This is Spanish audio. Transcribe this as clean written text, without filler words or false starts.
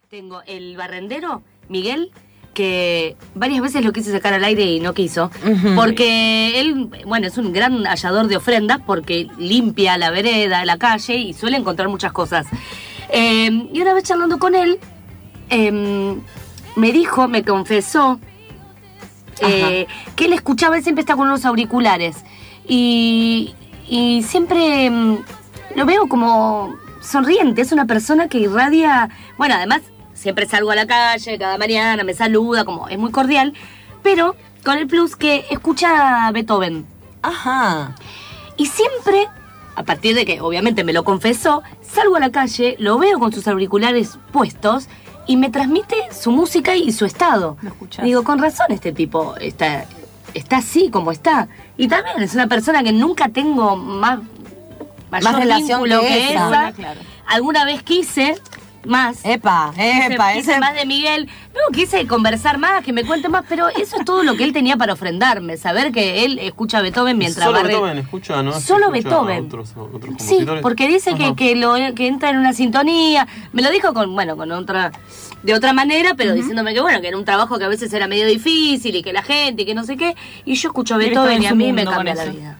Tengo el barrendero, Miguel, que varias veces lo quise sacar al aire y no quiso, porque él, bueno, es un gran hallador de ofrendas porque limpia la vereda, la calle y suele encontrar muchas cosas. Y una vez charlando con él, me confesó que él escuchaba, él siempre está con unos auriculares y siempre lo veo como sonriente, es una persona que irradia, bueno, además siempre salgo a la calle cada mañana, me saluda, como es muy cordial, pero con el plus que escucha Beethoven. Ajá. Y siempre, a partir de que obviamente me lo confesó, salgo a la calle, lo veo con sus auriculares puestos y me transmite su música y su estado. ¿Lo escuchás? Digo, con razón este tipo está así como está. Y también es una persona que nunca tengo mayor relación vínculo que esa. esa. Claro. Alguna vez quise más. Quise más de Miguel. No, quise conversar más, que me cuente más, pero eso es todo lo que él tenía para ofrendarme. Saber que él escucha Beethoven mientras Solo barre. Beethoven escucha, ¿no? Solo Escucha Beethoven. a otros Sí, compositores. porque dice que entra en una sintonía. Me lo dijo de otra manera, pero diciéndome que bueno, que era un trabajo que a veces era medio difícil y que la gente y que no sé qué. Y yo escucho a Él está Beethoven en y a su mí me mundo con cambia la eso. vida.